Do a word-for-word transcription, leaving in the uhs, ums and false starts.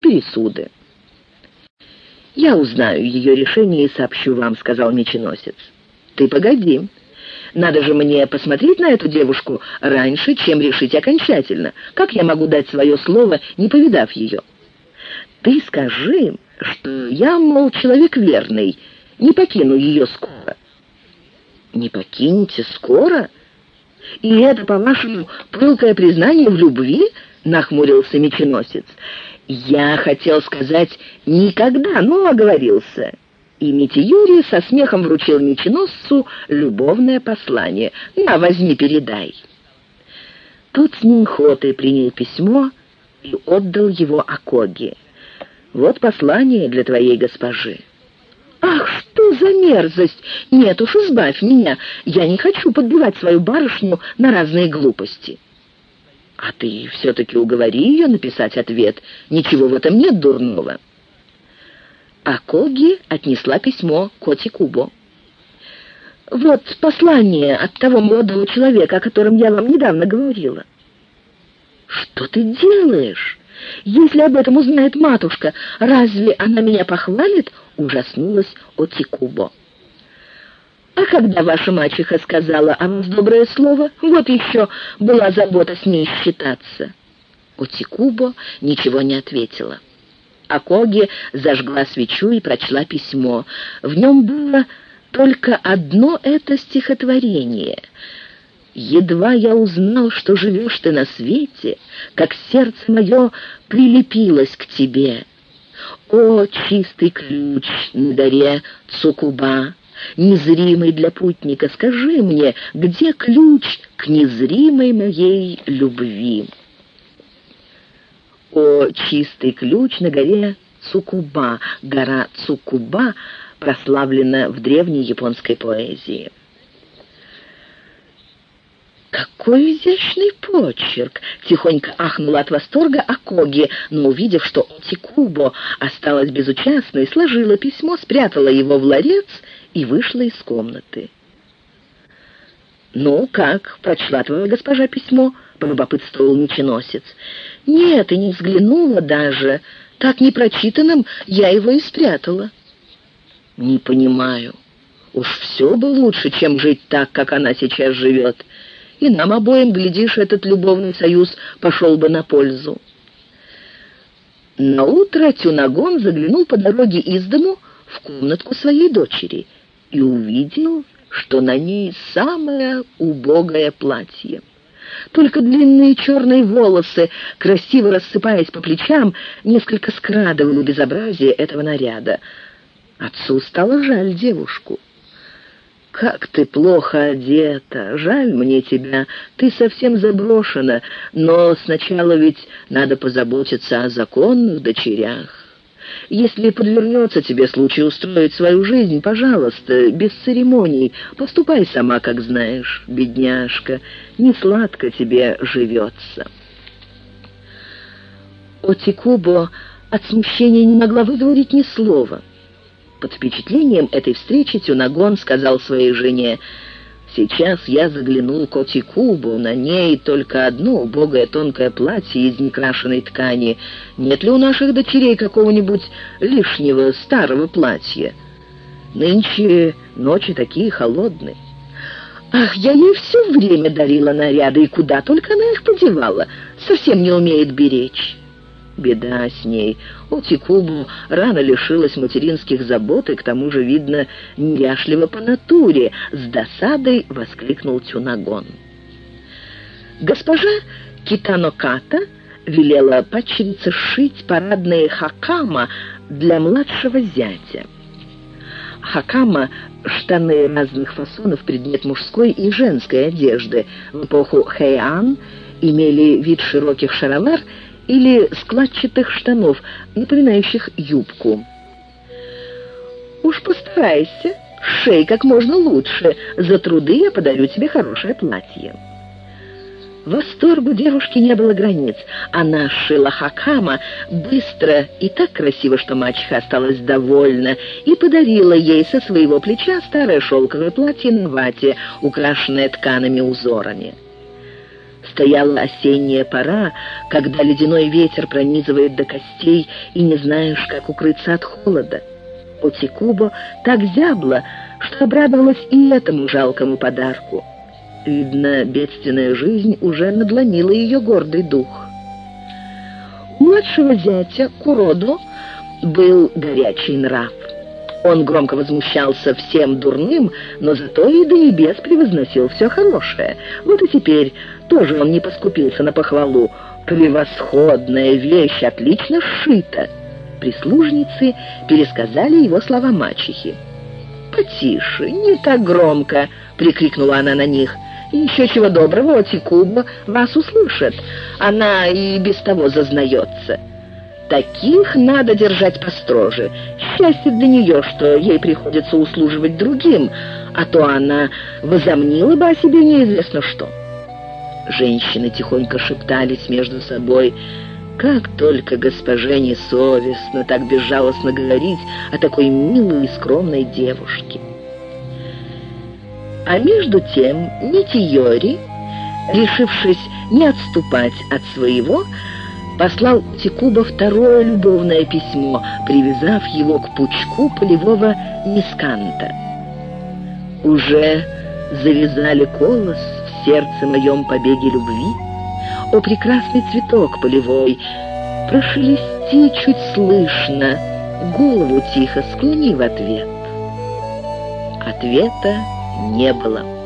пересуды. «Я узнаю ее решение и сообщу вам», — сказал меченосец. «Ты погоди. Надо же мне посмотреть на эту девушку раньше, чем решить окончательно. Как я могу дать свое слово, не повидав ее? Ты скажи, что я, мол, человек верный, не покину ее скоро». «Не покинете скоро? И это, по-вашему, пылкое признание в любви?» — нахмурился меченосец. «Я хотел сказать «никогда», но оговорился». И Митиюри со смехом вручил меченосцу любовное послание. «На, возьми, передай». Тот с неохотой принял письмо и отдал его Акоги. «Вот послание для твоей госпожи». «Ах, что за мерзость! Нет уж, избавь меня! Я не хочу подбивать свою барышню на разные глупости». «А ты все-таки уговори ее написать ответ. Ничего в этом нет дурного». Акоги отнесла письмо Коти Кубо. «Вот послание от того молодого человека, о котором я вам недавно говорила». «Что ты делаешь? Если об этом узнает матушка, разве она меня похвалит?» — ужаснулась Отикубо. «А когда ваша мачеха сказала о вас доброе слово, вот еще была забота с ней считаться». Отикубо ничего не ответила. Акоги зажгла свечу и прочла письмо. В нем было только одно это стихотворение. «Едва я узнал, что живешь ты на свете, как сердце мое прилепилось к тебе. О, чистый ключ на горе Цукуба, незримый для путника, скажи мне, где ключ к незримой моей любви?» О, чистый ключ на горе Цукуба. Гора Цукуба прославлена в древней японской поэзии. «Какой изящный почерк!» — тихонько ахнула от восторга Акоги, но, увидев, что Отикубо осталась безучастной, сложила письмо, спрятала его в ларец и вышла из комнаты. «Ну, как, прочла твоя госпожа письмо?» — полюбопытствовал меченосец. «Нет, и не взглянула даже. Так непрочитанным я его и спрятала». «Не понимаю. Уж все бы лучше, чем жить так, как она сейчас живет. И нам обоим, глядишь, этот любовный союз пошел бы на пользу». Наутро Тюнагон заглянул по дороге из дому в комнатку своей дочери и увидел, что на ней самое убогое платье. Только длинные черные волосы, красиво рассыпаясь по плечам, несколько скрадывали безобразие этого наряда. Отцу стало жаль девушку. «Как ты плохо одета! Жаль мне тебя, ты совсем заброшена, но сначала ведь надо позаботиться о законных дочерях. Если подвернется тебе случай устроить свою жизнь, пожалуйста, без церемоний, поступай сама, как знаешь, бедняжка, не сладко тебе живется». Отикубо от смущения не могла выговорить ни слова. Под впечатлением этой встречи Тюнагон сказал своей жене: «Сейчас я заглянул к Отикубо, на ней только одно убогое тонкое платье из некрашенной ткани. Нет ли у наших дочерей какого-нибудь лишнего старого платья? Нынче ночи такие холодные». «Ах, я ей все время дарила наряды, и куда только она их подевала, совсем не умеет беречь». Беда с ней. Отикубо рано лишилась материнских забот и, к тому же, видно, неряшлива по натуре, с досадой воскликнул Тюнагон. Госпожа Китаноката велела падчерице сшить парадные хакама для младшего зятя. Хакама — штаны разных фасонов, предмет мужской и женской одежды. В эпоху Хэйан имели вид широких шаровар или складчатых штанов, напоминающих юбку. «Уж постарайся, сшей как можно лучше. За труды я подарю тебе хорошее платье». Восторгу девушки не было границ. Она сшила хакама быстро и так красиво, что мачеха осталась довольна, и подарила ей со своего плеча старое шелковое платье на вате, украшенное ткаными узорами. Стояла осенняя пора, когда ледяной ветер пронизывает до костей, и не знаешь, как укрыться от холода. Отикубо так зябла, что обрадовалась и этому жалкому подарку. Видно, бедственная жизнь уже надломила ее гордый дух. У младшего зятя Куродо был горячий нрав. Он громко возмущался всем дурным, но зато и до небес превозносил все хорошее. Вот и теперь тоже он не поскупился на похвалу. «Превосходная вещь, отлично сшита!» Прислужницы пересказали его слова мачехи. «Потише, не так громко!» — прикрикнула она на них. «Еще чего доброго, Отикубо вас услышит. Она и без того зазнается. Таких надо держать построже. Счастье для нее, что ей приходится услуживать другим, а то она возомнила бы о себе неизвестно что». Женщины тихонько шептались между собой: как только госпоже несовестно так безжалостно говорить о такой милой и скромной девушке. А между тем Митиори, решившись не отступать от своего, послал Отикубо второе любовное письмо, привязав его к пучку полевого нисканта. «Уже завязали колос в сердце моем побеге любви. О, прекрасный цветок полевой, прошелести чуть слышно, голову тихо склони в ответ». Ответа не было.